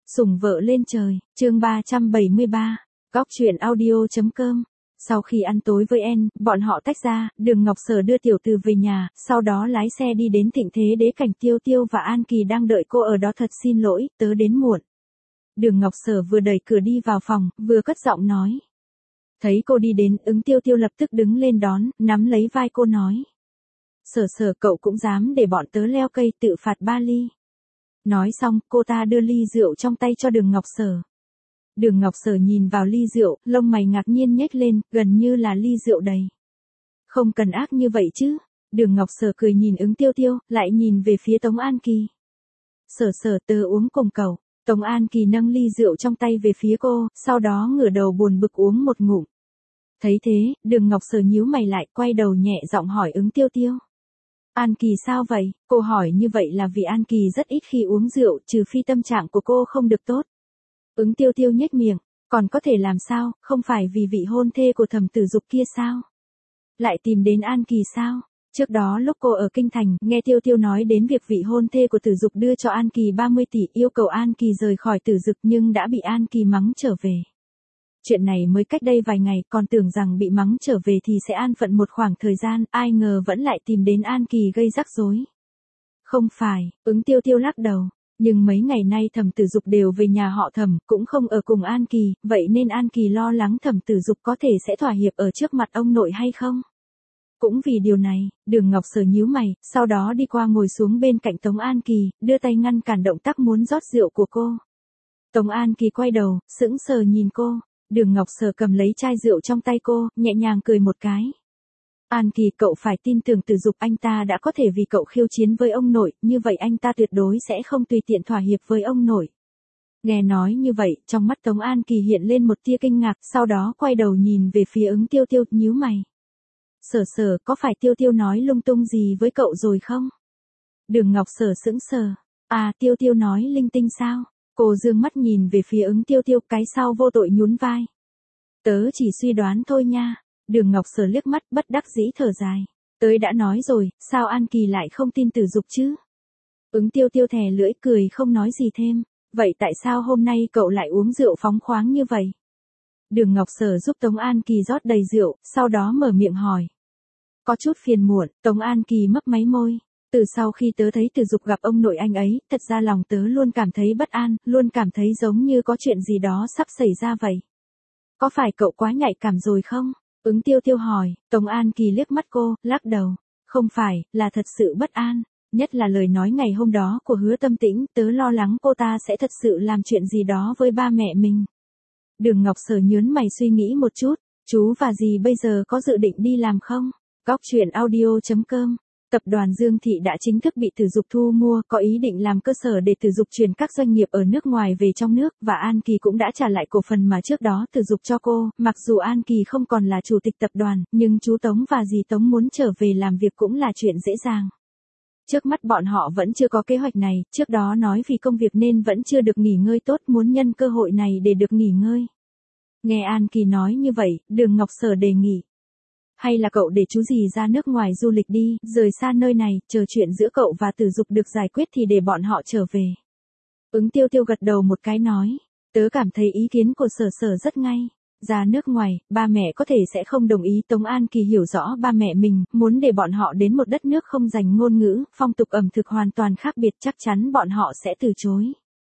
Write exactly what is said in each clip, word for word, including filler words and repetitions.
Sủng vợ lên trời, chương ba trăm bảy mươi ba, góc truyện audio.com. Sau khi ăn tối với En, bọn họ tách ra, Đường Ngọc Sở đưa tiểu từ về nhà, sau đó lái xe đi đến Thịnh Thế Đế cảnh Tiêu Tiêu và An Kỳ đang đợi cô ở đó. Thật xin lỗi, tớ đến muộn. Đường Ngọc Sở vừa đẩy cửa đi vào phòng, vừa cất giọng nói. Thấy cô đi đến, Ứng Tiêu Tiêu lập tức đứng lên đón, nắm lấy vai cô nói. Sở Sở, cậu cũng dám để bọn tớ leo cây tự phạt ba ly. Nói xong, cô ta đưa ly rượu trong tay cho Đường Ngọc Sở. Đường Ngọc Sở nhìn vào ly rượu, lông mày ngạc nhiên nhếch lên, gần như là ly rượu đầy. Không cần ác như vậy chứ. Đường Ngọc Sở cười nhìn Ứng Tiêu Tiêu, lại nhìn về phía Tống An Kỳ. Sở Sở, tớ uống cùng cậu. Tống An Kỳ nâng ly rượu trong tay về phía cô, sau đó ngửa đầu buồn bực uống một ngụm. Thấy thế, Đường Ngọc Sở nhíu mày lại, quay đầu nhẹ giọng hỏi Ứng Tiêu Tiêu. An Kỳ sao vậy? Cô hỏi như vậy là vì An Kỳ rất ít khi uống rượu, trừ phi tâm trạng của cô không được tốt. Ứng Tiêu Tiêu nhếch miệng, còn có thể làm sao, không phải vì vị hôn thê của Thẩm Tử Dục kia sao? Lại tìm đến An Kỳ sao? Trước đó lúc cô ở Kinh Thành, nghe Tiêu Tiêu nói đến việc vị hôn thê của Tử Dục đưa cho An Kỳ ba mươi tỷ, yêu cầu An Kỳ rời khỏi Tử Dục nhưng đã bị An Kỳ mắng trở về. Chuyện này mới cách đây vài ngày, còn tưởng rằng bị mắng trở về thì sẽ an phận một khoảng thời gian, ai ngờ vẫn lại tìm đến An Kỳ gây rắc rối. Không phải, Ứng Tiêu Tiêu lắc đầu, nhưng mấy ngày nay Thẩm Tử Dục đều về nhà họ Thẩm, cũng không ở cùng An Kỳ, vậy nên An Kỳ lo lắng Thẩm Tử Dục có thể sẽ thỏa hiệp ở trước mặt ông nội hay không. Cũng vì điều này, Đường Ngọc Sở nhíu mày, sau đó đi qua ngồi xuống bên cạnh Tống An Kỳ, đưa tay ngăn cản động tác muốn rót rượu của cô. Tống An Kỳ quay đầu, sững sờ nhìn cô. Đường Ngọc Sở cầm lấy chai rượu trong tay cô, nhẹ nhàng cười một cái. An Kỳ, cậu phải tin tưởng Tử Dục, anh ta đã có thể vì cậu khiêu chiến với ông nội, như vậy anh ta tuyệt đối sẽ không tùy tiện thỏa hiệp với ông nội. Nghe nói như vậy, trong mắt Tống An Kỳ hiện lên một tia kinh ngạc, sau đó quay đầu nhìn về phía Ứng Tiêu Tiêu, nhíu mày. Sở Sở, có phải Tiêu Tiêu nói lung tung gì với cậu rồi không? Đường Ngọc Sở sững sờ. À, Tiêu Tiêu nói linh tinh sao? Cô dương mắt nhìn về phía Ứng Tiêu Tiêu, cái sau vô tội nhún vai. Tớ chỉ suy đoán thôi nha. Đường Ngọc Sở liếc mắt, bất đắc dĩ thở dài. Tớ đã nói rồi, sao An Kỳ lại không tin Tử Dục chứ? Ứng Tiêu Tiêu thè lưỡi cười không nói gì thêm. Vậy tại sao hôm nay cậu lại uống rượu phóng khoáng như vậy? Đường Ngọc Sở giúp Tống An Kỳ rót đầy rượu, sau đó mở miệng hỏi. Có chút phiền muộn, Tống An Kỳ mấp máy môi. Từ sau khi tớ thấy Tử Dục gặp ông nội anh ấy, thật ra lòng tớ luôn cảm thấy bất an, luôn cảm thấy giống như có chuyện gì đó sắp xảy ra vậy. Có phải cậu quá nhạy cảm rồi không? Ứng Tiêu Tiêu hỏi. Tống An Kỳ liếc mắt cô, lắc đầu. Không phải, là thật sự bất an. Nhất là lời nói ngày hôm đó của Hứa Tâm Tĩnh, tớ lo lắng cô ta sẽ thật sự làm chuyện gì đó với ba mẹ mình. Đường Ngọc Sở nhớn mày suy nghĩ một chút. Chú và dì bây giờ có dự định đi làm không? Góc truyện audio.com. Tập đoàn Dương Thị đã chính thức bị Tử Dục thu mua, có ý định làm cơ sở để Tử Dục chuyển các doanh nghiệp ở nước ngoài về trong nước, và An Kỳ cũng đã trả lại cổ phần mà trước đó Tử Dục cho cô. Mặc dù An Kỳ không còn là chủ tịch tập đoàn, nhưng chú Tống và dì Tống muốn trở về làm việc cũng là chuyện dễ dàng. Trước mắt bọn họ vẫn chưa có kế hoạch này, trước đó nói vì công việc nên vẫn chưa được nghỉ ngơi tốt, muốn nhân cơ hội này để được nghỉ ngơi. Nghe An Kỳ nói như vậy, Đường Ngọc Sở đề nghị. Hay là cậu để chú dì ra nước ngoài du lịch đi, rời xa nơi này, chờ chuyện giữa cậu và Tử Dục được giải quyết thì để bọn họ trở về. Ứng Tiêu Tiêu gật đầu một cái nói. Tớ cảm thấy ý kiến của Sở Sở rất ngay. Ra nước ngoài, ba mẹ có thể sẽ không đồng ý. Tống An Kỳ hiểu rõ ba mẹ mình, muốn để bọn họ đến một đất nước không dành ngôn ngữ, phong tục ẩm thực hoàn toàn khác biệt, chắc chắn bọn họ sẽ từ chối.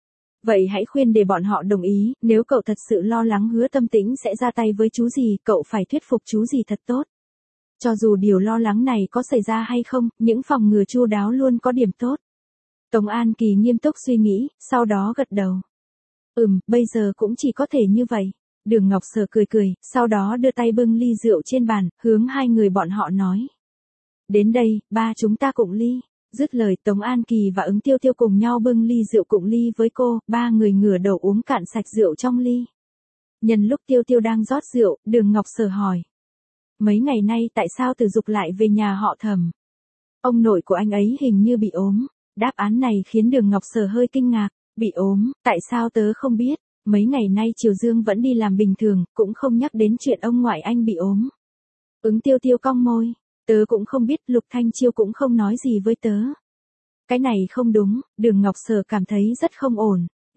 Vậy hãy khuyên để bọn họ đồng ý, nếu cậu thật sự lo lắng Hứa Tâm Tĩnh sẽ ra tay với chú dì, cậu phải thuyết phục chú dì thật tốt. Cho dù điều lo lắng này có xảy ra hay không, những phòng ngừa chu đáo luôn có điểm tốt. Tống An Kỳ nghiêm túc suy nghĩ, sau đó gật đầu. Ừm, bây giờ cũng chỉ có thể như vậy. Đường Ngọc Sở cười cười, sau đó đưa tay bưng ly rượu trên bàn, hướng hai người bọn họ nói. Đến đây, ba chúng ta cùng ly. Dứt lời, Tống An Kỳ và Ứng Tiêu Tiêu cùng nhau bưng ly rượu cùng ly với cô, ba người ngửa đầu uống cạn sạch rượu trong ly. Nhân lúc Tiêu Tiêu đang rót rượu, Đường Ngọc Sở hỏi. Mấy ngày nay tại sao Tử Dục lại về nhà họ Thẩm? Ông nội của anh ấy hình như bị ốm. Đáp án này khiến Đường Ngọc Sở hơi kinh ngạc. Bị ốm, tại sao tớ không biết? Mấy ngày nay Triều Dương vẫn đi làm bình thường, cũng không nhắc đến chuyện ông ngoại anh bị ốm. Ứng Tiêu Tiêu cong môi. Tớ cũng không biết, Lục Thanh Chiêu cũng không nói gì với tớ. Cái này không đúng, Đường Ngọc Sở cảm thấy rất không ổn.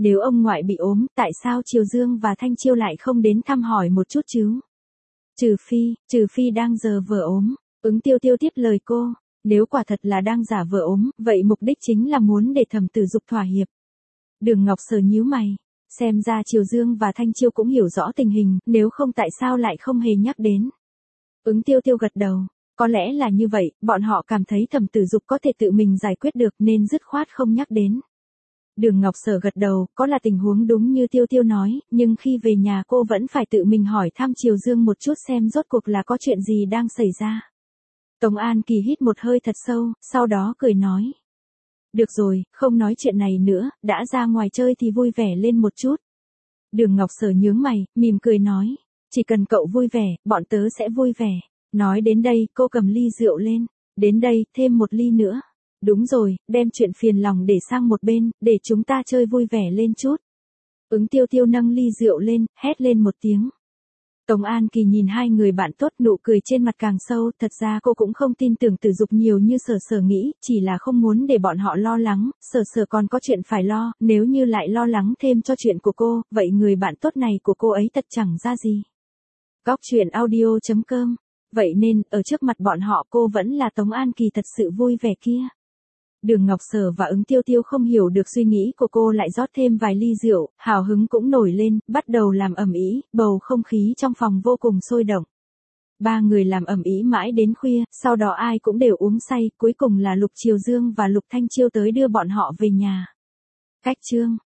Nếu ông ngoại bị ốm, tại sao Triều Dương và Thanh Chiêu lại không đến thăm hỏi một chút chứ? Trừ phi, trừ phi đang giờ vờ ốm. Ứng Tiêu Tiêu tiếp lời cô. Nếu quả thật là đang giả vờ ốm, vậy mục đích chính là muốn để Thẩm Tử Dục thỏa hiệp. Đường Ngọc Sở nhíu mày. Xem ra Triều Dương và Thanh Chiêu cũng hiểu rõ tình hình, nếu không tại sao lại không hề nhắc đến. Ứng Tiêu Tiêu gật đầu. Có lẽ là như vậy, bọn họ cảm thấy Thẩm Tử Dục có thể tự mình giải quyết được nên dứt khoát không nhắc đến. Đường Ngọc Sở gật đầu, có là tình huống đúng như Tiêu Tiêu nói, nhưng khi về nhà cô vẫn phải tự mình hỏi thăm Triều Dương một chút xem rốt cuộc là có chuyện gì đang xảy ra. Tống An Kỳ hít một hơi thật sâu, sau đó cười nói. Được rồi, không nói chuyện này nữa, đã ra ngoài chơi thì vui vẻ lên một chút. Đường Ngọc Sở nhướng mày, mỉm cười nói. Chỉ cần cậu vui vẻ, bọn tớ sẽ vui vẻ. Nói đến đây, cô cầm ly rượu lên. Đến đây, thêm một ly nữa. Đúng rồi, đem chuyện phiền lòng để sang một bên, để chúng ta chơi vui vẻ lên chút. Ứng Tiêu Tiêu nâng ly rượu lên, hét lên một tiếng. Tống An Kỳ nhìn hai người bạn tốt, nụ cười trên mặt càng sâu, thật ra cô cũng không tin tưởng Tử Dục nhiều như Sở Sở nghĩ, chỉ là không muốn để bọn họ lo lắng, Sở Sở còn có chuyện phải lo, nếu như lại lo lắng thêm cho chuyện của cô, vậy người bạn tốt này của cô ấy thật chẳng ra gì. Góc truyện audio chấm com. Vậy nên, ở trước mặt bọn họ cô vẫn là Tống An Kỳ thật sự vui vẻ kia. Đường Ngọc Sở và Ứng Tiêu Tiêu không hiểu được suy nghĩ của cô, lại rót thêm vài ly rượu, hào hứng cũng nổi lên, bắt đầu làm ầm ĩ, bầu không khí trong phòng vô cùng sôi động. Ba người làm ầm ĩ mãi đến khuya, sau đó ai cũng đều uống say, cuối cùng là Lục Triều Dương và Lục Thanh Chiêu tới đưa bọn họ về nhà. Cách chương